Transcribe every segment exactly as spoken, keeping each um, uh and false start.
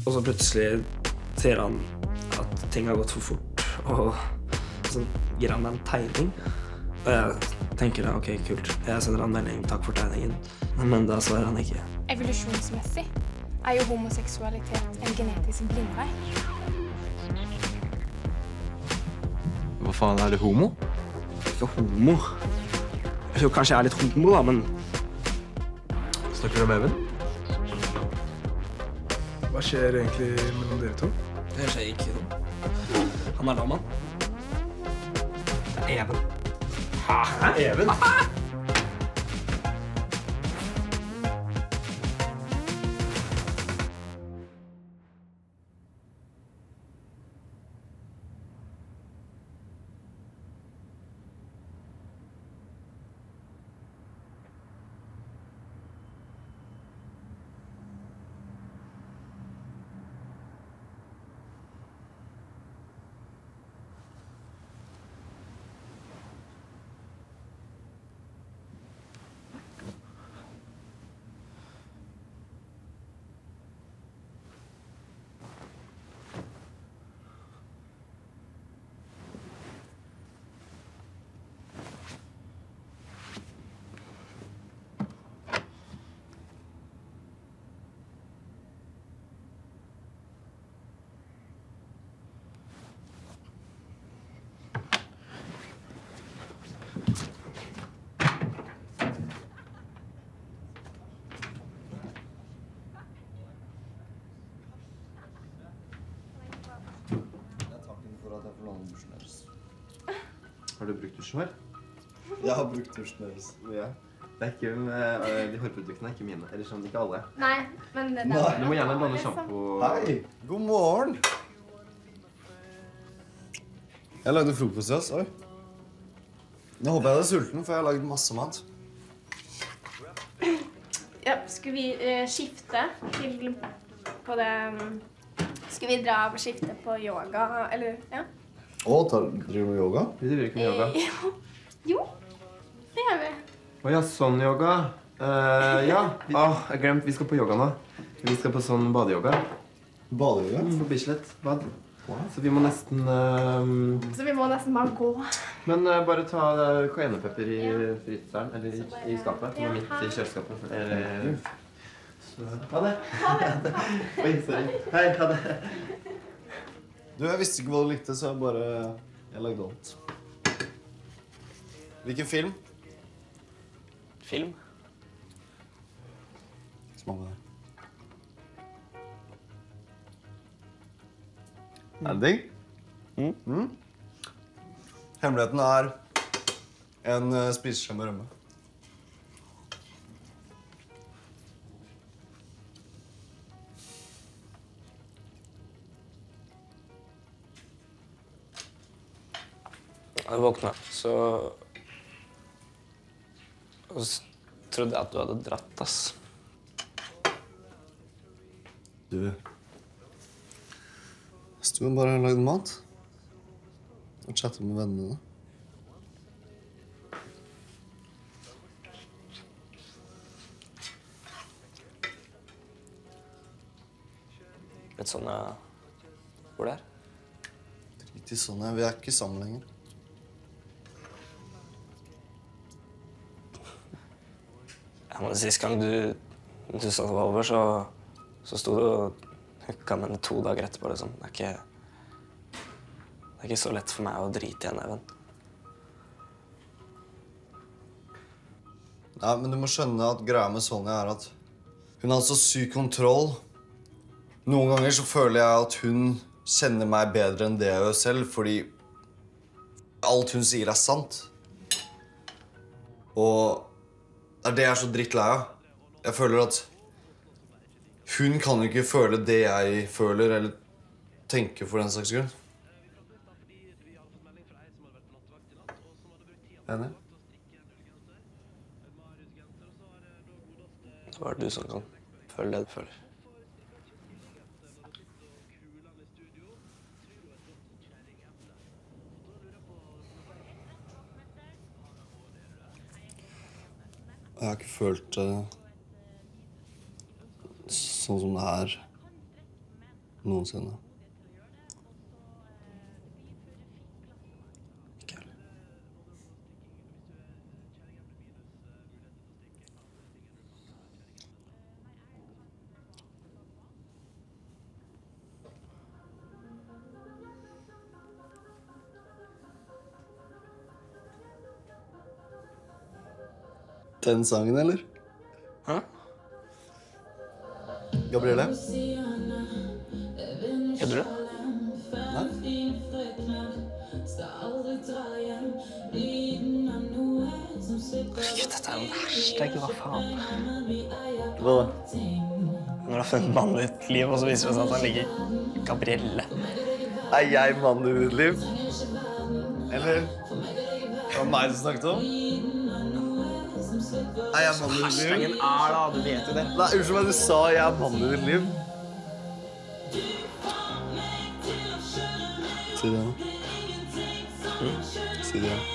Og så plutselig ser han at ting har gått for fort, og så gir han meg en tegning. Og jeg tenker, ok, kult, jeg sender han melding, takk for tegningen. Men da svarer han ikke. Evolusjonsmessig er jo homoseksualitet en genetisk blindvei. Hva faen, er det homo? Ikke homo. Jeg tror kanskje jeg er litt homo da, men... Snakker du om Even? Hva skjer egentlig mellom dere to? Det skjer ikke noe. Han er lammann. Det er Even. Hæ? Even? Har du brukt dusjen her? Jeg har brukt dusjen deres. Ja. Det er ikke, uh, de hårproduktene er ikke mine, eller sånn, ikke alle. Nei, men det Nei. Du må gjerne blande shampoo. Hei, god morgen. Jeg lagde frokost til oss, oi. Nå håper jeg du er sulten, for jeg har laget masse mat. Ja, skal vi uh, skifte til på det... Skal vi dra og skifte på yoga, eller, ja? Å, tar, driver du yoga? Vi driver ikke med yoga. Jo, jo, det gjør vi. Åja, sånn yoga. Uh, ja. Åh, jeg glemte, vi skal på yoga nå. Vi skal på sånn badeyoga. Badeyoga? Mm, på Bislett, bad. Wow. Så vi må nesten... Uh, Så vi må nesten bare gå. men uh, bare ta uh, cayennepepper i Ja. fryseren, eller i, i skapet, som Ja, er midt her. i kjøleskapet. Eller, så, ha det. Ha det. Oi, sorry. Hei, ha det. Du, jeg visste ikke hva du likte, så jeg bare... Jeg lagde alt. Hvilken film? Film? Smak på det. Er det digg? Mm. Mm. Hemmeligheten er en uh, spiseskje med rømme. Jeg våkna, så... Og så trodde jeg at du hadde dratt, ass. Du... Jeg sto bare og lagde mat. Og chattet med vennene dine. Litt sånn, ja... Hvor det er? Drit i sånn, vi er ikke sammen lenger. Ja, men sist gang du, du sa det var over, så, så sto du og hooka med henne to dager etterpå, liksom. Det er ikke... Det er ikke så lett for meg å drite i en Even. Nei, men du må skjønne at greia med Sonja er at hun har så syk kontroll. Noen ganger så føler jeg at hun kjenner meg bedre enn det jeg gjør selv, fordi alt hun sier er sant. Og det er det jeg er så drittlei av. Jeg føler at hun kan jo ikke føle det jeg føler, eller tenke for den slags grunn. Enig? Så er det du som kan føle det du føler. Jeg har ikke følt det sånn som det her noensinne. Ikke heller. Den sangen, eller? Hæ? Gabrielle? Gjør du det? Nei? Herregud, dette er jo en hashtag, hva faen? Hva da? Når du har funnet mannen i ditt liv, og så viser det seg at han ligger Gabrielle. Er jeg mannen i ditt liv? Eller? Det var meg du snakket om? Er jeg mannen i ditt liv? Hashtaggen er da, du vet jo det. Nei, unnskyld meg, du sa jeg er mannen i ditt liv. Si det nå. Mm? Si det nå.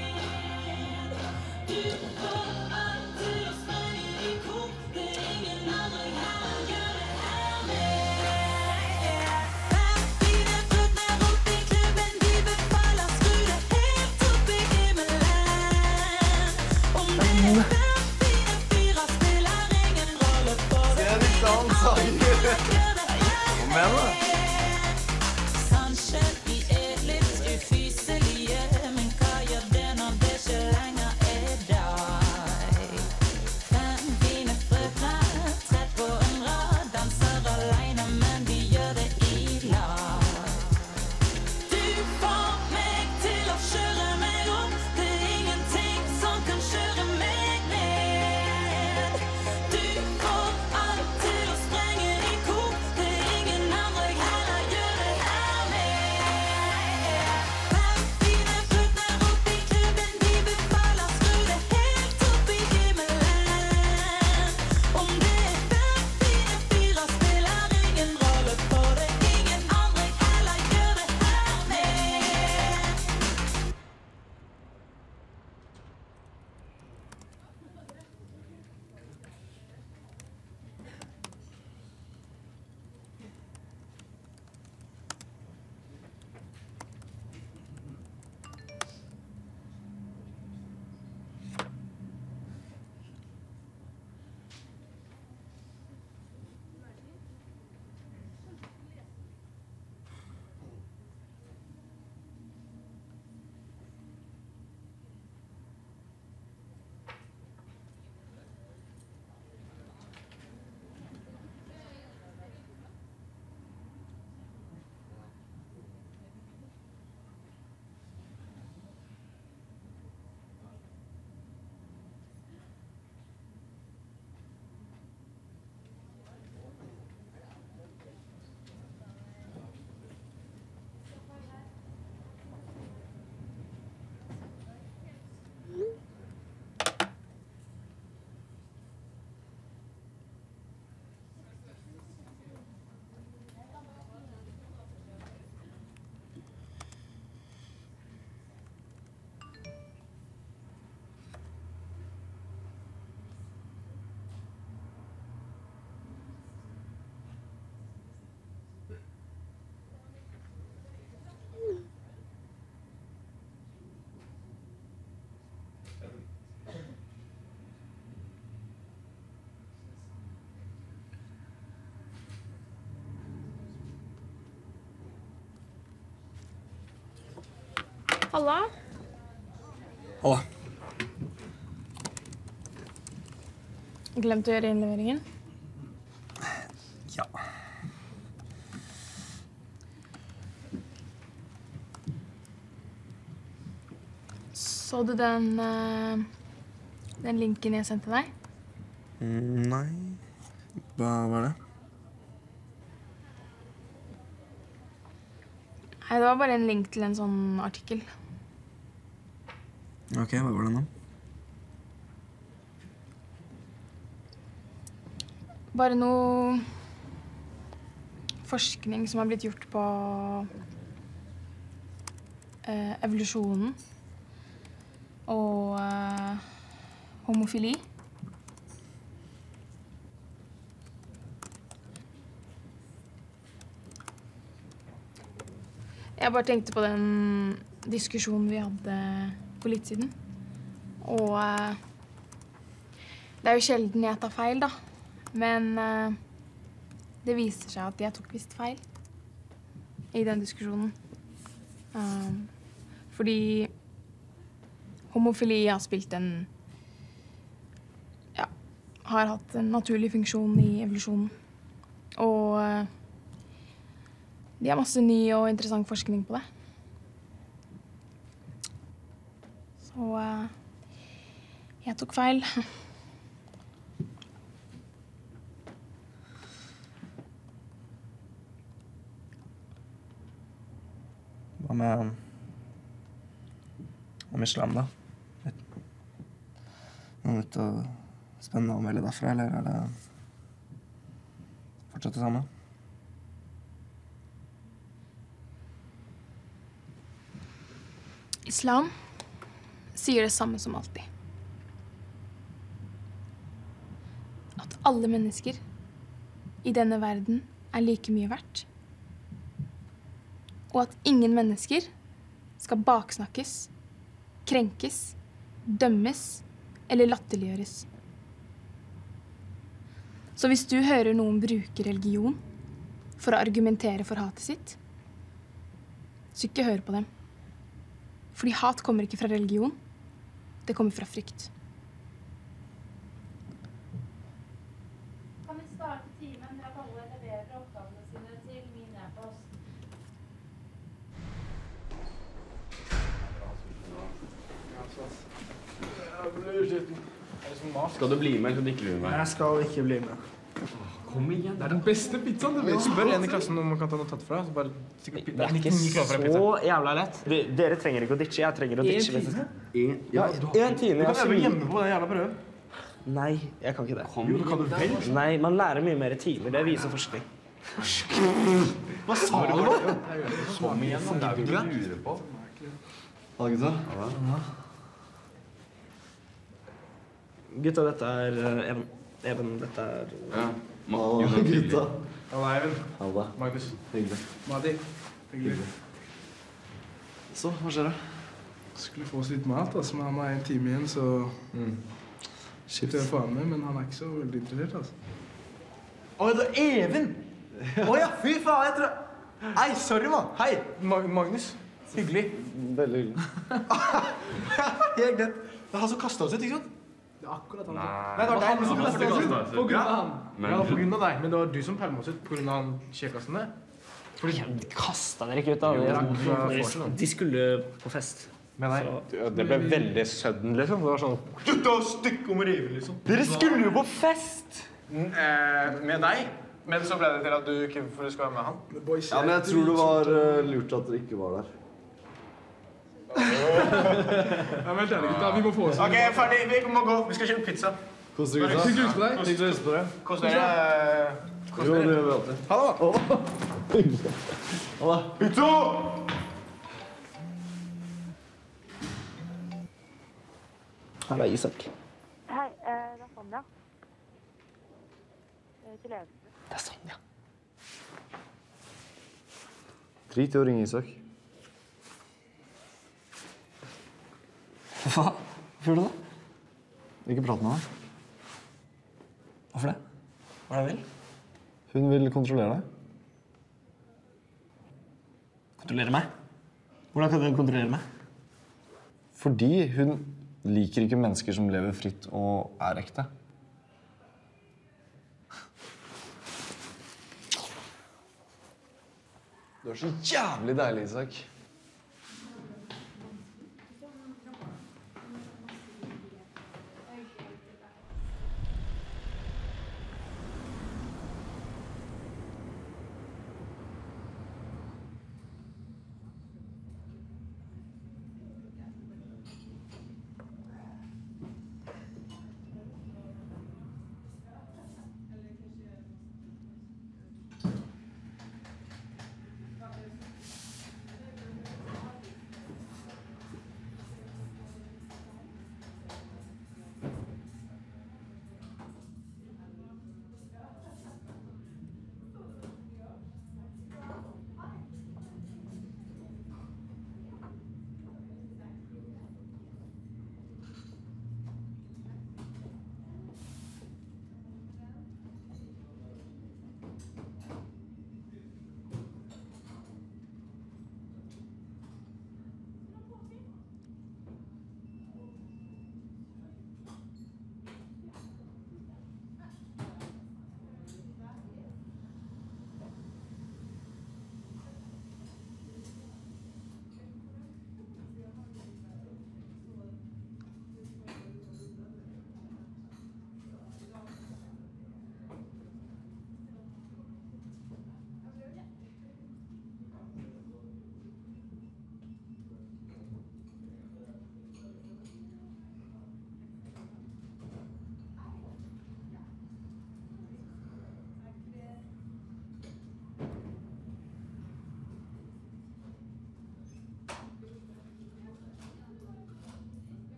Halla. Halla. Glemte å gjøre innleveringen? Ja. Så du den, uh, den linken jeg sendte deg? Mm, nei. Hva var det? Nei, det var bare en link til en sånn artikkel. Ok, hva var det nå? Bare noe forskning som har blitt gjort på eh, evolusjonen og eh, homofili. Jeg bare tenkte på den diskusjonen vi hadde for litt siden. Og uh, det er jo sjelden jeg tar feil, da. Men uh, det viser seg at jeg tok visst feil i den diskusjonen. Um, fordi homofili har spilt en ja, har hatt en naturlig funksjon i evolusjonen. Og uh, de har masse ny og interessant forskning på det. Så uh, jeg tok feil. Hva med om islam, da? Noe nytt og spennende å melde derfra, eller er det fortsatt det samme? Islam sier det samme som alltid. At alle mennesker i denne verden er like mye verdt. Og at ingen mennesker skal baksnakkes, krenkes, dømmes eller latterliggjøres. Så hvis du hører noen bruke religion for å argumentere for hatet sitt, så ikke hør på dem. Fordi hat kommer ikke fra religion, det kommer fra frykt. Kan vi starte timen med at alle leverer oppgavene sine til min e-post? Skal du bli med, eller skal du ikke bli med? Jeg skal ikke bli med. Kom igjen. Det er den beste pizzaen. Du spør en i klassen om man kan ta noe tatt fra. Så bare, sikkert, Det er ikke så jævla lett. Du, dere trenger ikke å ditche, jeg trenger å ditche. Hvis jeg skal. En, ja, En time. du kan øve hjemme på den jævla prøven. Nei, jeg kan ikke det. Kom, jo, kan du vel? Nei, man lærer mye mer i timer, det viser forskning. Hva sa du nå? Kom igjen, det er jo ikke du lurer på. Ha det, gutta. Gutta, dette er uh, Even. Even, dette er... Ja. Halla, gutta. Halla, Eivind. Halla. Magnus. Hyggelig. Madi. Hyggelig. Så, hva skjer da? Skulle få oss litt mat, altså. Men han har en time igjen, så... Mm. Kjipt å få han med, men han er ikke så veldig interessert, altså. Å, det er Even! Å ja, fy faen, jeg tror... Nei, sorry, man. Hei. Ma Magnus. Hyggelig. Veldig hyggelig. Helt greit. Det er han som kastet oss ut, ikke sant? Det er akkurat han. Nei, det var deg som kastet oss ut. På grunn av han. Ja, på grunn av deg. Men det var du som pælmet oss ut på grunn av han kjekassen der. Fordi kastet dere ikke ut da? De skulle på fest. Men nei. Det ble veldig sudden, liksom. Det var sånn... Gutta, stikk om reven, liksom. Dere skulle jo på fest! Eh, med deg. Men så ble det til at du ikke skulle være med han. Ja, men jeg tror det var uh, lurt at dere ikke var der. Ja, men helt ærlig, gutta. Vi må få oss. Ok, ferdig. Vi må gå. Vi skal kjøpe pizza. Kos dere, gutta. Hyggelig på deg. Hyggelig på dere. Kos dere. Kos Jo, det dere. gjør vi alltid. Ha det. Hyggelig. Halla. Pizza! Her er Isak. Hei, eh, det er Sonja. Eh, Til Even. Det er sånn, ja. Drit i å ringe Isak. Hva? Hvorfor gjør du det? Ikke prat med han. Hvorfor det? Hva er det han vil? Hun vil kontrollere deg. Kontrollere meg? Hvordan kan du kontrollere meg? Fordi hun liker ikke mennesker som lever fritt og er ekte. Du er så jævlig deilig, Isak.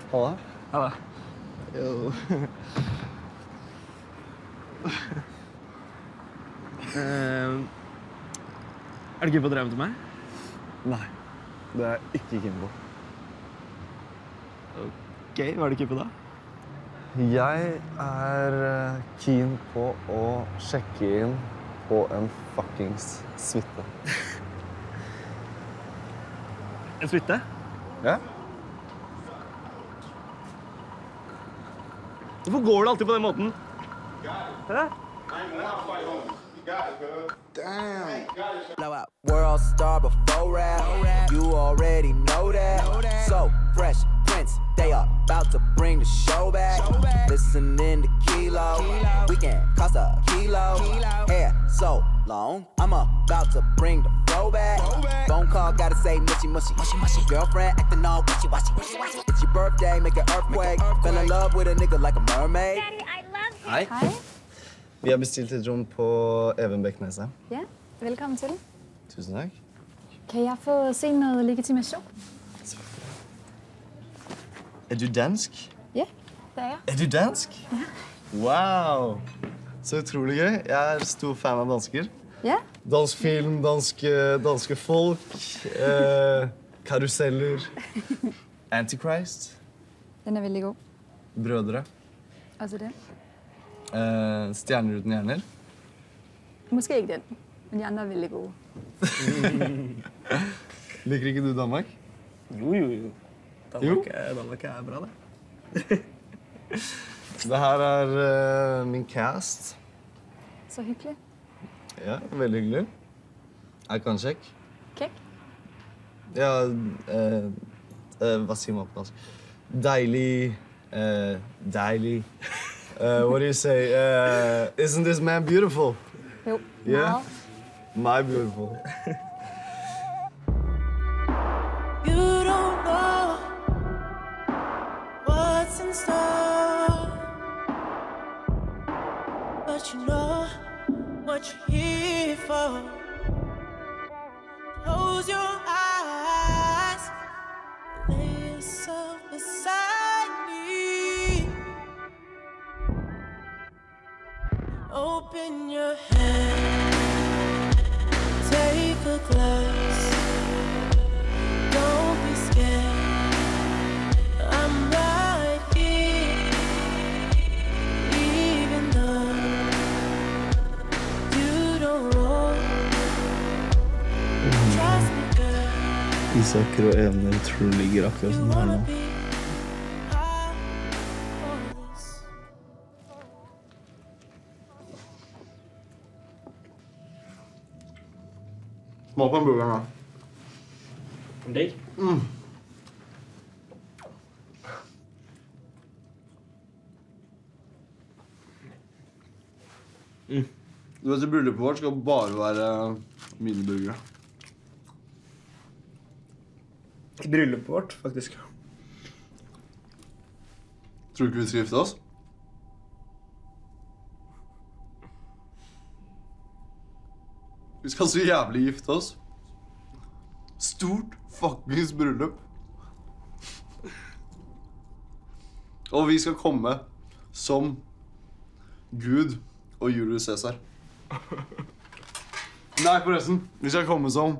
Halla. Halla. Jo. uh, er du keen på å drømme til meg? Nei, det er jeg ikke keen på. Ok, hva er du keen på da? Jeg er eh, keen på å sjekke inn på en fuckings suite. En suite? Ja? Hvorfor går du alltid på den måten? Hæ? Blow out. World star before rap. You already know that. So fresh Prince, they are about to bring the show back. Listening to Kilo, we can cost a kilo. Hair so long, I'm about to bring the flow back. Phone call, gotta say mushy mushy. Girlfriend acting all wishy washy. It's your birthday, make an earthquake. Fell in love with a nigga like a mermaid. Daddy, I love him. Hei. Hei. Vi har bestilt et rom på Even Beckneset. Ja, velkommen til. Tusen takk. Kan jeg få se noget legitimation? Er du dansk? Ja, det er jeg. Er du dansk? Ja. Wow! Så utrolig gøy. Jeg er stor fan av dansker. Ja. Dansk film, danske, danske folk, eh, karuseller. Antichrist. Den er veldig god. Brødre. Også det. Eh, stjerner uten hjerner. Måske ikke den, men de andre er veldig gode. Liker ikke du Danmark? Jo, jo, jo. Danmark, er, Danmark er bra, det. Det her er eh, min cast. Så hyggelig. Ja, veldig hyggelig. Jeg kan sjekke. Kek? Ja, eh, eh, hva sier man på dansk? Deilig, eh, deilig. Uh, what do you say? Uh, isn't this man beautiful? Jo, Yeah? My beautiful. You don't know what's in store, but you know what you're here for. Close your eyes, lay yourself beside me. Open your hand, take a glass. Don't be scared, I'm right here. Even though you don't know, trust me girl. Isaker og Even tror du ligger akkurat sånn her nå. Smak på en burger nå. Digg. Mm. Mm. Du vet, i bryllupet vårt skal bare være miniburgere. I bryllupet vårt, faktisk. Tror du ikke vi skal gifte oss? Vi skal så jævlig gifte oss. Stort fuckings bryllup. Og vi skal komme som Gud og Julius Caesar. Nei, forresten. Vi skal komme som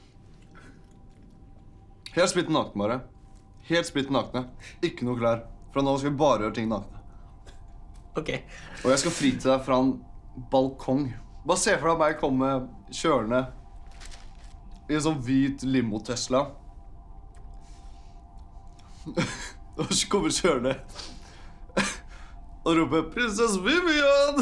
helt splitt nakne, bare. Helt splitt nakne. Ikke noe klær. Fra nå skal vi bare gjøre ting nakne. Ok. Og jeg skal fri til deg fra en balkong. Bare se for deg meg komme kjørende i en sånn hvit limo-Tesla. Og så kommer kjørende og roper «Prinsess Vivian!»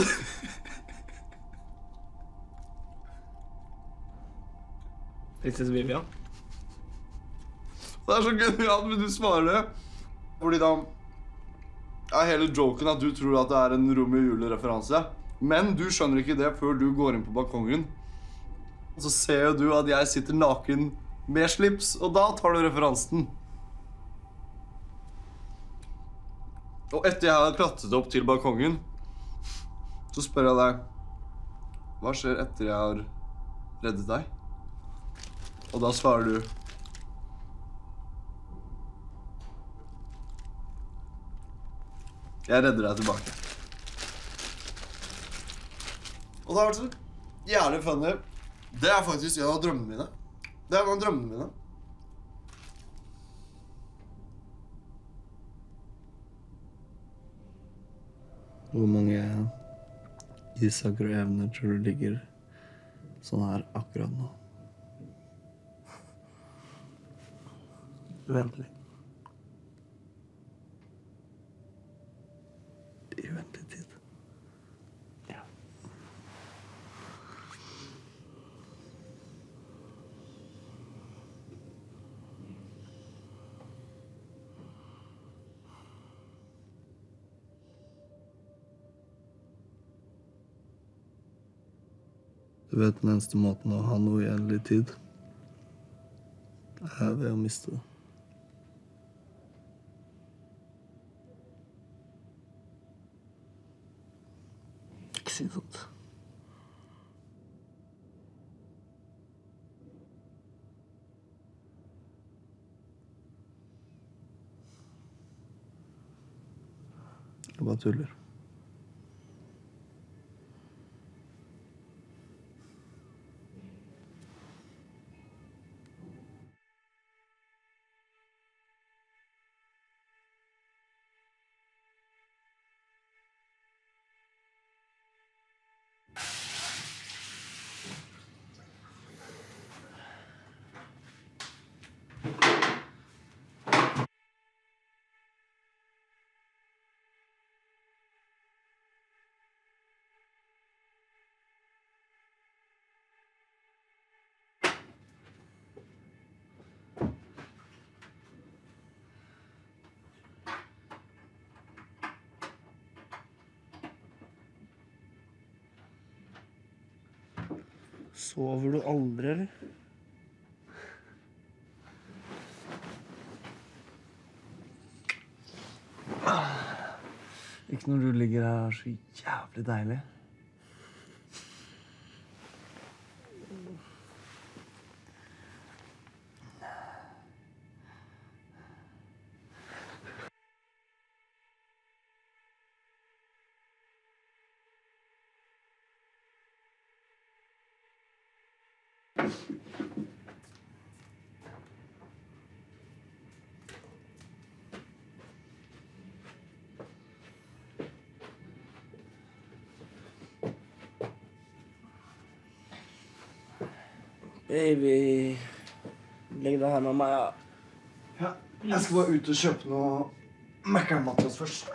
Prinsess Vivian. Det er så genialt, vil du svare det? Fordi da er hele joken at du tror at det er en Romeo og Julie-referanse. Men du skjønner ikke det før du går inn på balkongen. Og så ser du at jeg sitter naken med slips, og da tar du referansen. Og etter jeg har klatret opp til balkongen, så spør jeg deg, hva skjer etter jeg har reddet deg? Og da svarer du, Jeg redder deg tilbake. Og det har vært så jævlig funny. Det er faktisk en av drømmene mine. Det er en av drømmene mine. Hvor mange Isaker og evner tror du ligger sånn her akkurat nå? Uendelig. I uendelig tid. Ja. Du vet den eneste måten å ha noe i uendelig tid er ved å miste det. Ikke si sånt. Jeg bare tuller. Sover du aldri, eller? Ikke når du ligger her så jævlig deilig. Baby, legg deg her med meg, ja. Ja, jeg skal bare ut og kjøpe noe Mækkern-mat først.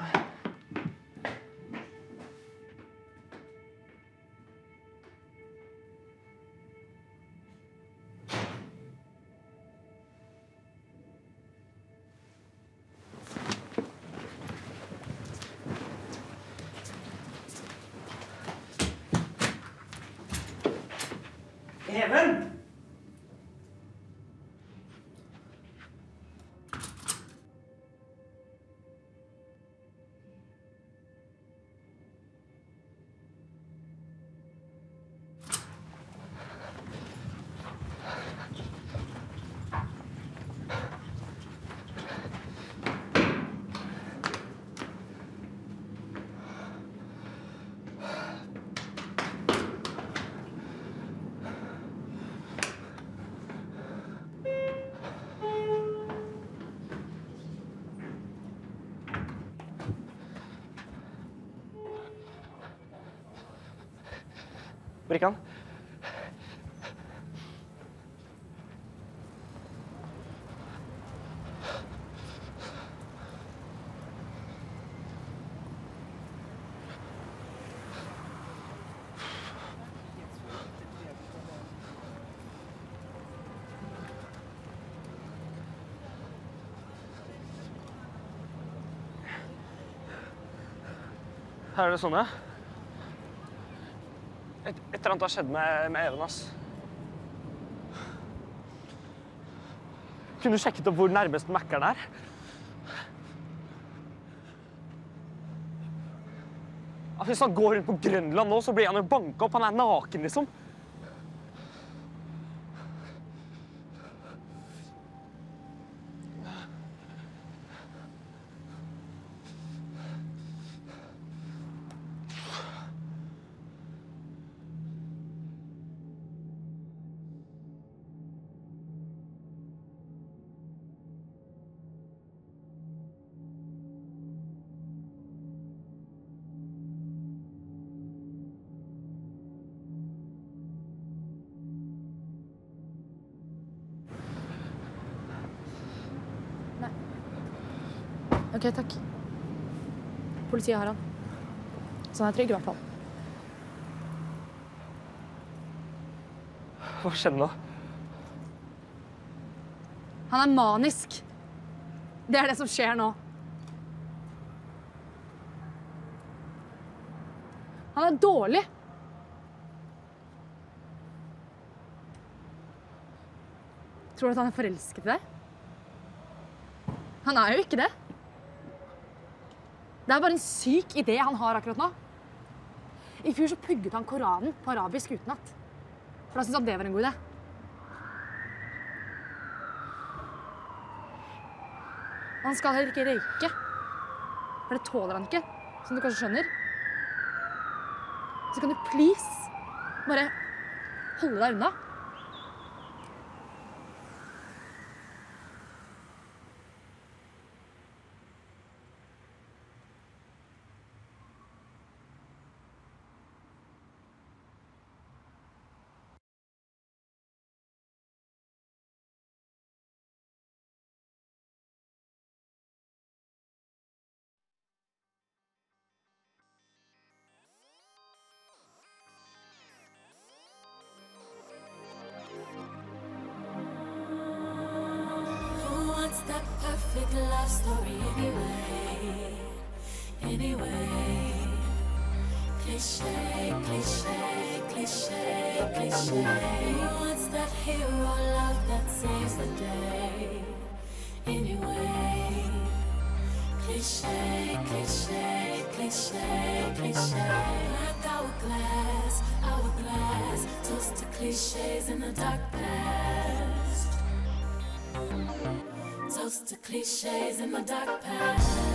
Even! Brikkan. Her er det sånn, ja. Et, et eller annet har skjedd med, med Even, ass. Kunne du sjekket opp hvor nærmest Mækkern er? Ja, hvis han går rundt på Grønland nå, så blir han jo banket opp. Han er naken, liksom. Ok, takk. Politiet har han. Så han er trygg i hvert fall. Hva skjedde nå? Han er manisk. Det er det som skjer nå. Han er dårlig. Tror du at han er forelsket i deg? Han er jo ikke det. Det er bare en syk idé han har akkurat nå. I fjor så pugget han Koranen på arabisk utenat. For da syntes han det var en god idé. Han skal heller ikke røyke. For det tåler han ikke, som du kanskje skjønner. Så kan du please bare holde deg unna. That perfect love story anyway, anyway. Cliché, cliché, cliché, cliché. Who wants that hero love that saves the day? Anyway. Cliché, cliché, cliché, cliché. Like hourglass, hourglass. Toast to clichés in the dark past. Toast to clichés in my dark past.